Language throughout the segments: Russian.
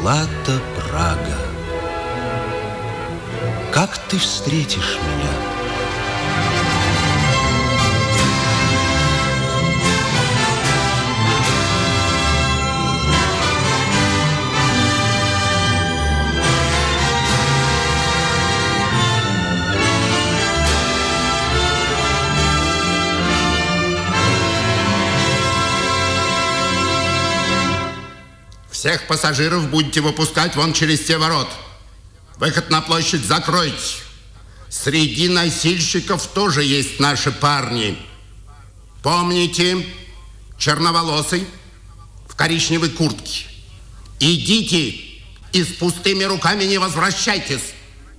Злата Прага, как ты встретишь меня? Всех пассажиров будете выпускать вон через те ворот. Выход на площадь закройте. Среди носильщиков тоже есть наши парни. Помните, черноволосый в коричневой куртке. Идите и с пустыми руками не возвращайтесь.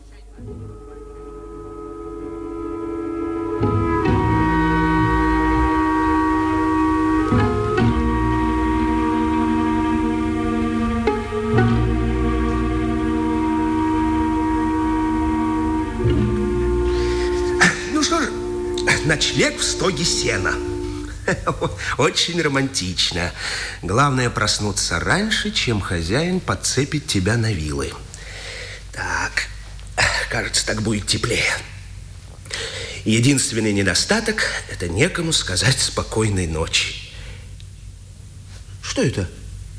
Ночлег в стоге сена. Очень романтично. Главное проснуться раньше, чем хозяин подцепит тебя на вилы. Так, кажется, так будет теплее. Единственный недостаток – это некому сказать спокойной ночи. Что это?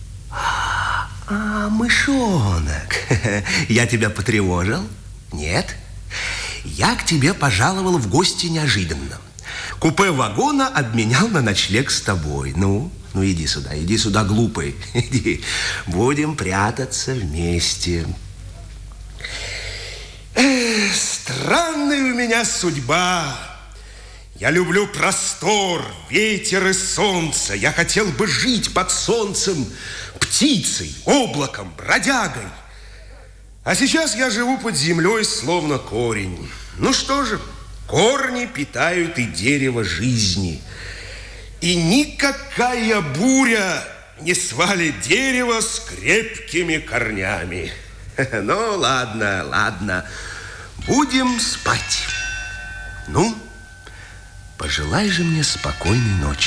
Мышонок. Я тебя потревожил? Нет? Я к тебе пожаловал в гости неожиданно. Купе вагона обменял на ночлег с тобой. Ну, иди сюда, глупый. Иди, будем прятаться вместе. Странная у меня судьба. Я люблю простор, ветер и солнце. Я хотел бы жить под солнцем птицей, облаком, бродягой. А сейчас я живу под землей, словно корень. Ну что же, корни питают и дерево жизни. И никакая буря не свалит дерево с крепкими корнями. Ну, ладно. Будем спать. Ну, пожелай же мне спокойной ночи.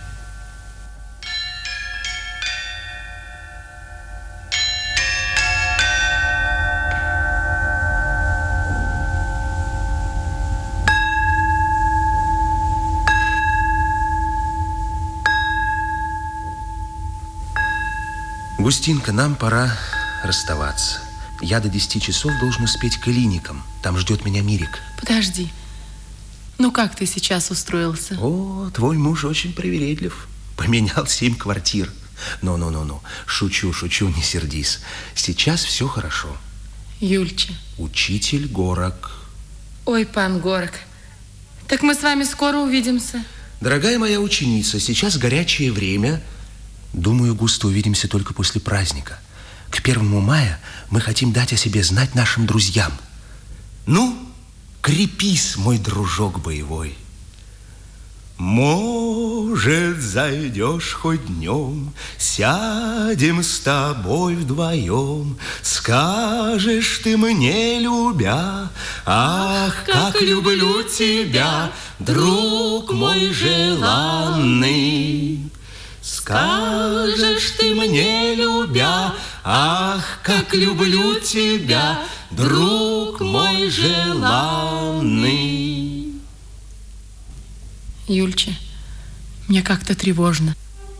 Густинка, нам пора расставаться. Я до 10 часов должен успеть к Илиникам. Там ждет меня Мирик. Подожди. Ну, как ты сейчас устроился? О, твой муж очень привередлив. Поменял 7 квартир. Ну. Шучу, не сердись. Сейчас все хорошо. Юльча. Учитель Горок. Ой, пан Горок. Так мы с вами скоро увидимся. Дорогая моя ученица, сейчас горячее время. Думаю, Густо, увидимся только после праздника. К 1 мая мы хотим дать о себе знать нашим друзьям. Ну, крепись, мой дружок боевой. Может, зайдешь хоть днем, сядем с тобой вдвоем, скажешь ты мне, любя, ах, как люблю тебя, друг мой желанный. Скажешь ты мне, любя, ах, как люблю тебя, друг мой желанный. Юльча, мне как-то тревожно.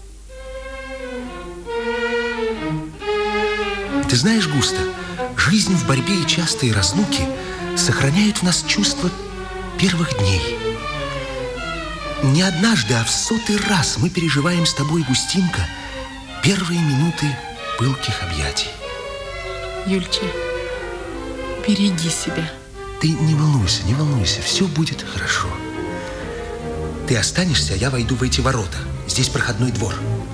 Ты знаешь, Густо, жизнь в борьбе и частые разлуки сохраняют в нас чувство первых дней. Не однажды, а в 100-й раз мы переживаем с тобой, Густинка, первые минуты пылких объятий. Юльча, береги себя. Ты не волнуйся, все будет хорошо. Ты останешься, а я войду в эти ворота. Здесь проходной двор.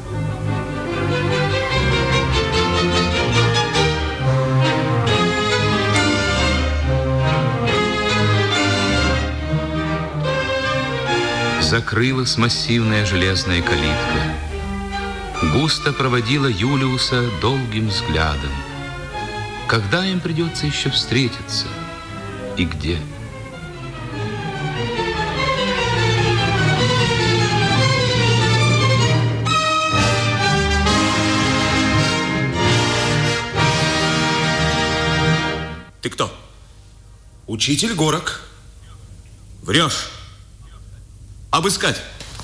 Закрылась массивная железная калитка. Густо проводила Юлиуса долгим взглядом. Когда им придется еще встретиться? И где? Учитель Горок. Врешь. Обыскать.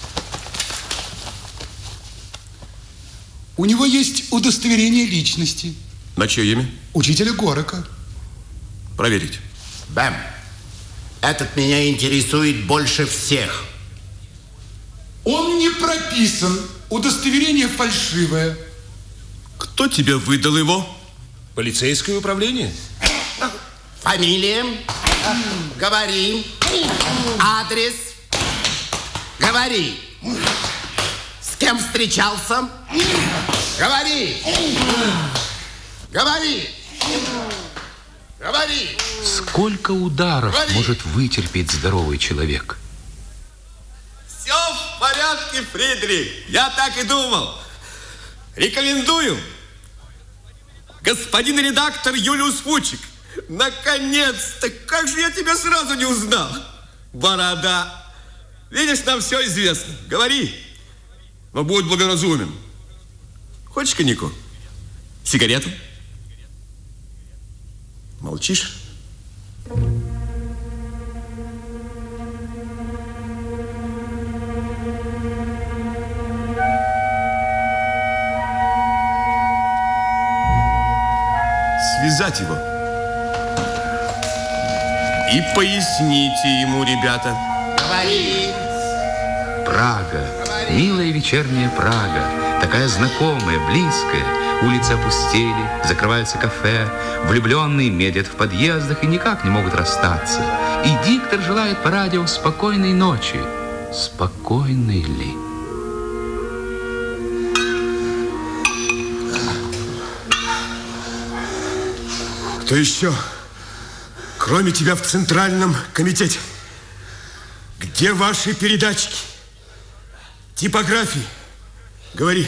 У него есть удостоверение личности. На чье имя? Учителя Горока. Проверить. Бэм, этот меня интересует больше всех. Он не прописан. Удостоверение фальшивое. Кто тебе выдал его? Полицейское управление. Фамилия? Говори. Адрес? Говори. С кем встречался? Говори. Говори. Говори. Сколько ударов Говори. может вытерпеть здоровый человек? Все в порядке, Фридрих. Я так и думал. Рекомендую. Господин редактор Юлиус Фучик. Наконец-то! Как же я тебя сразу не узнал? Борода. Видишь, нам все известно. Говори. Но будь благоразумен. Хочешь коньяку? Сигарету? Молчишь? Связать его. И поясните ему, ребята. Говори. Прага, милая вечерняя Прага, такая знакомая, близкая. Улицы опустели, закрываются кафе, влюбленные медят в подъездах и никак не могут расстаться. И диктор желает по радио спокойной ночи. Спокойной ли? Кто еще, кроме тебя, в Центральном комитете? Где ваши передатчики? Типографии? Говори.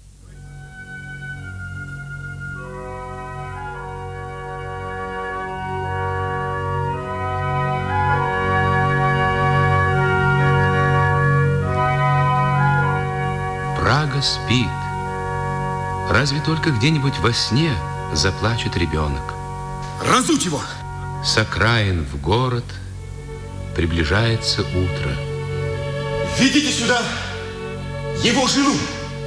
Прага спит. Разве только где-нибудь во сне заплачет ребенок. Разуть его! С окраин в город приближается утро. Ведите сюда его жену.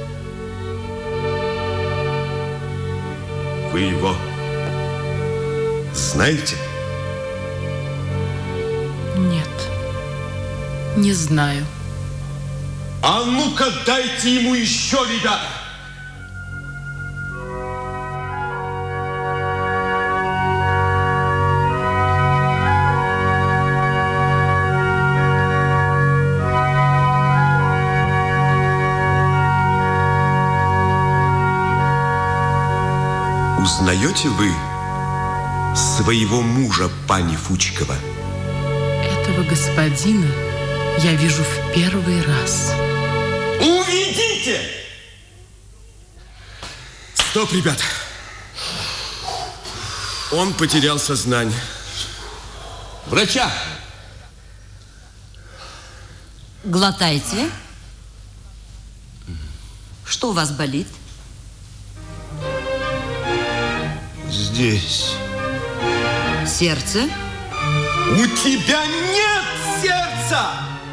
Вы его знаете? Нет, не знаю. А ну-ка дайте ему еще, ребята! Узнаете вы своего мужа, пани Фучикова? Этого господина я вижу в первый раз. Уведите! Стоп, ребята. Он потерял сознание. Врача! Глотайте. Что у вас болит? Здесь. Сердце? У тебя нет сердца!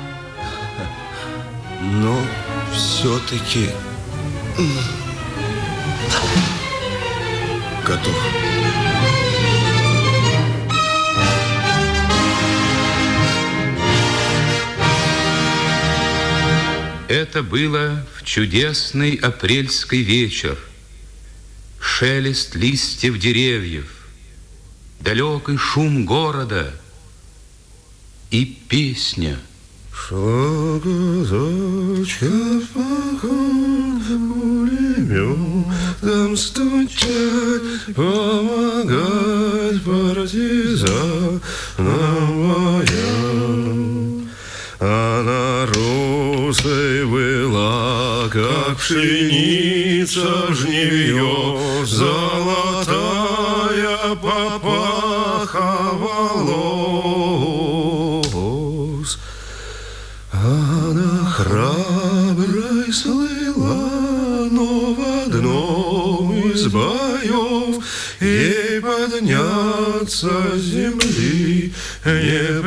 Но все-таки готов. Это было в чудесный апрельский вечер. Шелест листьев деревьев, далекий шум города и песня. Шла газочка в поход, пулеметом стучать, помогать партизанам воям. А на русой была, как пшеница жнивье, золотая папаха волос. Она храброй слыла, но в одном из без боев, ей подняться с земли не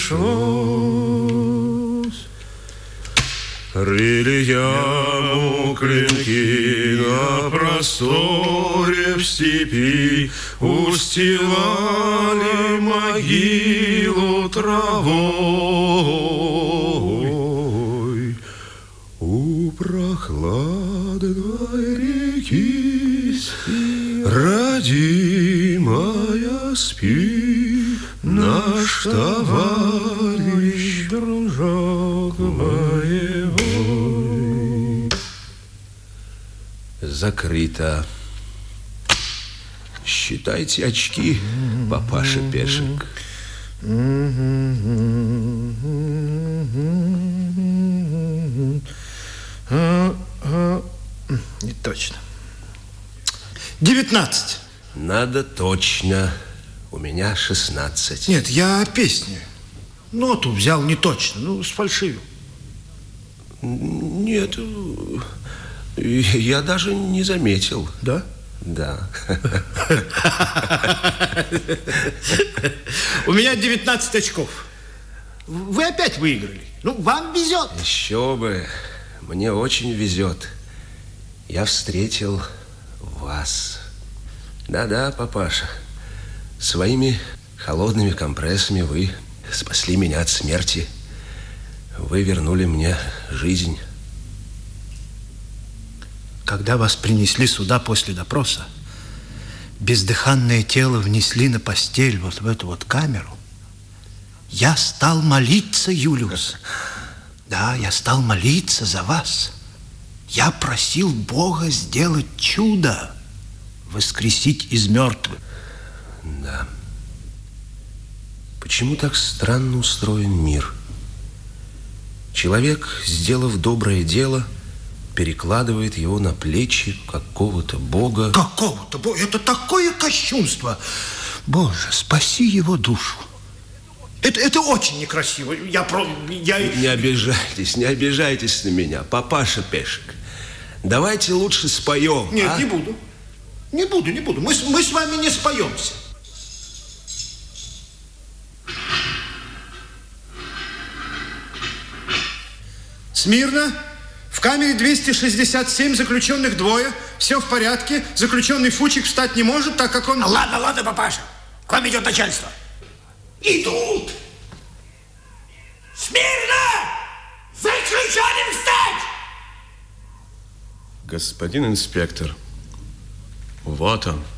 пришлось. Рыли яму клинки на просторе в степи, устилали могилу травой. У прохладной реки родимая спи, наш товарищ, дружок боевой. Закрыто. Считайте очки, папаша Пешек. Не точно. 19. Надо точно. У меня 16. Нет, я песни. Ноту взял не точно, ну, сфальшивил. Нет, я даже не заметил. Да? Да. У меня 19 очков. Вы опять выиграли. Ну, вам везет. Еще бы. Мне очень везет. Я встретил вас. Да-да, папаша. Своими холодными компрессами вы спасли меня от смерти. Вы вернули мне жизнь. Когда вас принесли сюда после допроса, бездыханное тело внесли на постель вот в эту вот камеру, я стал молиться, Юлиус. Да, я стал молиться за вас. Я просил Бога сделать чудо, воскресить из мертвых. Да. Почему так странно устроен мир? Человек, сделав доброе дело, перекладывает его на плечи какого-то бога. Какого-то бога? Это такое кощунство. Боже, спаси его душу. Это очень некрасиво. Не обижайтесь на меня, папаша Пешек. Давайте лучше споем. Нет, а? не буду. Не буду. Мы с вами не споемся. Смирно. В камере 267 заключенных двое. Все в порядке. Заключенный Фучик встать не может, так как он... Ладно, папаша. К вам идет начальство. Идут! Смирно! Заключенным встать! Господин инспектор, вот он.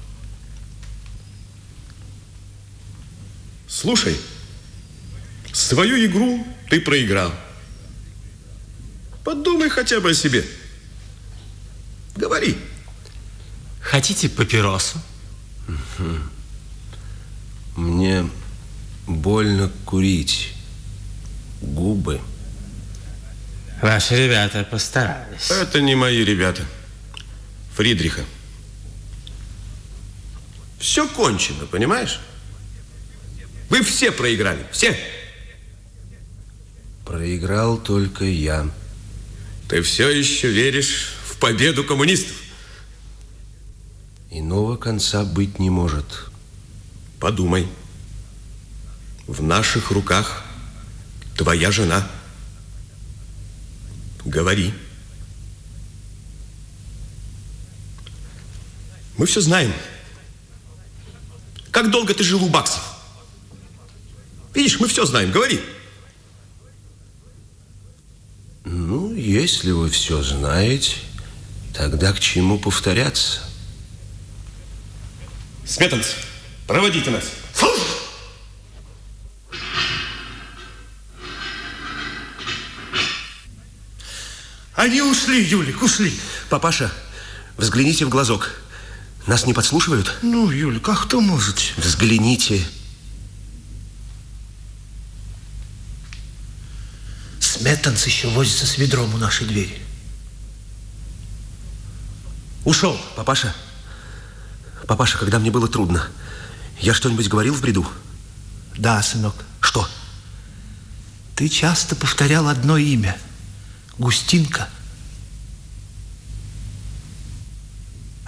Слушай, свою игру ты проиграл. Подумай хотя бы о себе. Говори. Хотите папиросу? Мне больно курить. Губы. Ваши ребята постарались. Это не мои ребята. Фридриха. Все кончено, понимаешь? Вы все проиграли. Все. Проиграл только я. Ты все еще веришь в победу коммунистов? Иного конца быть не может. Подумай. В наших руках твоя жена. Говори. Мы все знаем. Как долго ты жил у Баксов? Видишь, мы все знаем. Говори. Ну, если вы все знаете, тогда к чему повторяться? Сметанцы, проводите нас. Они ушли, Юлик, ушли. Папаша, взгляните в глазок. Нас не подслушивают? Ну, Юлик, а кто может? Взгляните. Сметанц еще возится с ведром у нашей двери. Ушел. Папаша, когда мне было трудно, я что-нибудь говорил в бреду? Да, сынок. Что? Ты часто повторял одно имя. Густинка.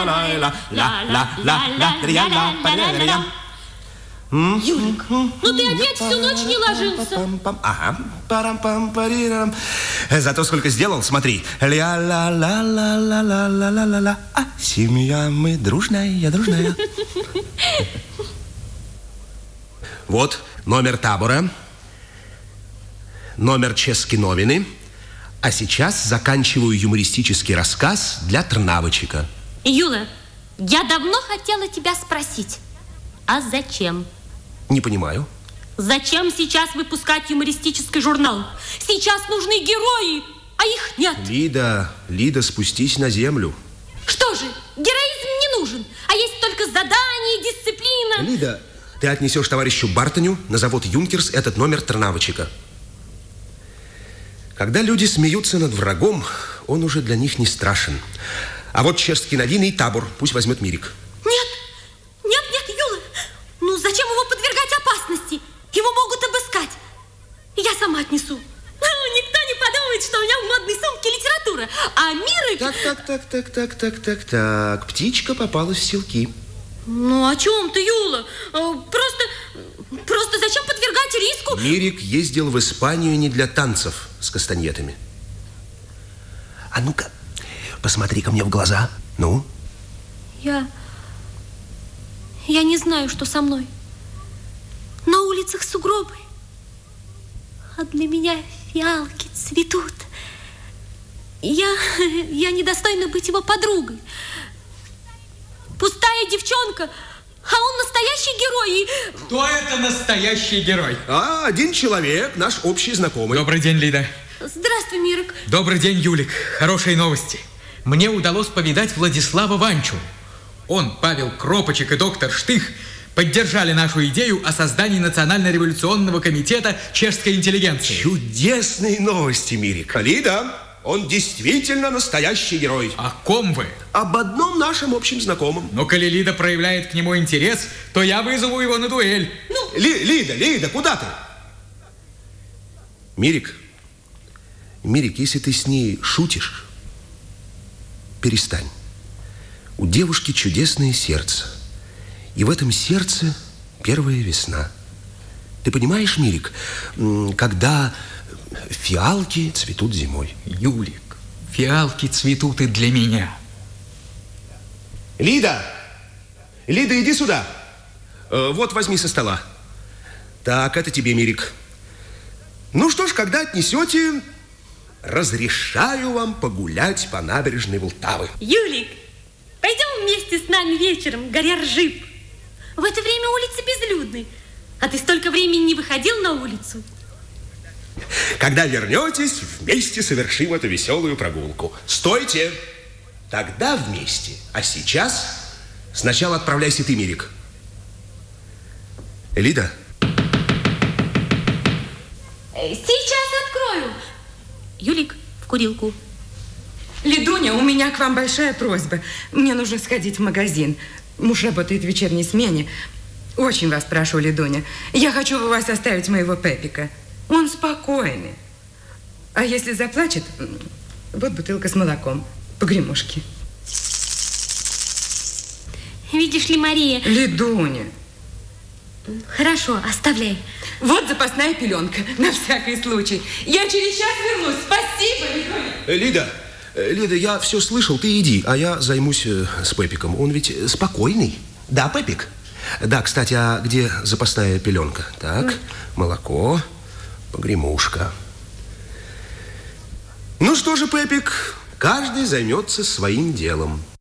Юлик, ну ты опять всю ночь не ложился. Ага. Парам-пам-парирам. Зато сколько сделал, смотри. Ля-ла-ла-ла-ла-ла-ла-ла-ла. А семья мы дружная, дружная. Вот номер табора, номер Чески новины. А сейчас заканчиваю юмористический рассказ для Трнавочика. Юла, я давно хотела тебя спросить, а зачем? Не понимаю. Зачем сейчас выпускать юмористический журнал? Сейчас нужны герои, а их нет. Лида, спустись на землю. Что же, героизм не нужен, а есть только задание, дисциплина. Лида, ты отнесешь товарищу Бартоню на завод «Юнкерс» этот номер Трнавочика. Когда люди смеются над врагом, он уже для них не страшен. А вот чешский новины и табор пусть возьмет Мирик. Нет, Юла, ну зачем его подвергать опасности? Его могут обыскать. Я сама отнесу. Ну, никто не подумает, что у меня в модной сумке литература. А Мирик Юлик! Так. Птичка попалась в селки. Ну, о чем ты, Юла? Просто зачем подвергать риску? Мирик ездил в Испанию не для танцев с кастаньетами. А ну-ка, посмотри-ка мне в глаза. Ну? Я не знаю, что со мной. На улицах сугробы, а для меня фиалки цветут. Я недостойна быть его подругой. Пустая девчонка, а он настоящий герой. Кто это настоящий герой? Один человек, наш общий знакомый. Добрый день, Лида. Здравствуй, Мирик. Добрый день, Юлик. Хорошие новости. Мне удалось повидать Владислава Ванчу. Он, Павел Кропочек и доктор Штых поддержали нашу идею о создании Национально-революционного комитета чешской интеллигенции. Чудесные новости, Мирик. Лида, он действительно настоящий герой. О ком вы? Об одном нашем общем знакомом. Но коли Лида проявляет к нему интерес, то я вызову его на дуэль. Лида, куда ты? Мирик, если ты с ней шутишь, перестань. У девушки чудесное сердце. И в этом сердце первая весна. Ты понимаешь, Мирик, когда фиалки цветут зимой. Юлик, фиалки цветут и для меня. Лида, иди сюда. Вот, возьми со стола. Так, это тебе, Мирик. Ну что ж, когда отнесете, разрешаю вам погулять по набережной Волтавы. Юлик, пойдем вместе с нами вечером в Горяр-Жип. В это время улицы безлюдны. А ты столько времени не выходил на улицу. Когда вернетесь, вместе совершим эту веселую прогулку. Стойте! Тогда вместе. А сейчас сначала отправляйся ты, Мирик. Лида. Сейчас открою. Юлик, в курилку. Лидуня, у меня к вам большая просьба. Мне нужно сходить в магазин. Муж работает в вечерней смене. Очень вас прошу, Лидуня. Я хочу у вас оставить моего Пепика. Он спокойный. А если заплачет, вот бутылка с молоком. Погремушки. Видишь ли, Мария... Лидуня. Хорошо, оставляй. Вот запасная пеленка, на всякий случай. Я через час вернусь. Спасибо, Лидуня. Лида, я все слышал, ты иди, а я займусь с Пепиком. Он ведь спокойный. Да, Пепик? Да, кстати, а где запасная пеленка? Так, молоко, погремушка. Ну что же, Пепик, каждый займется своим делом.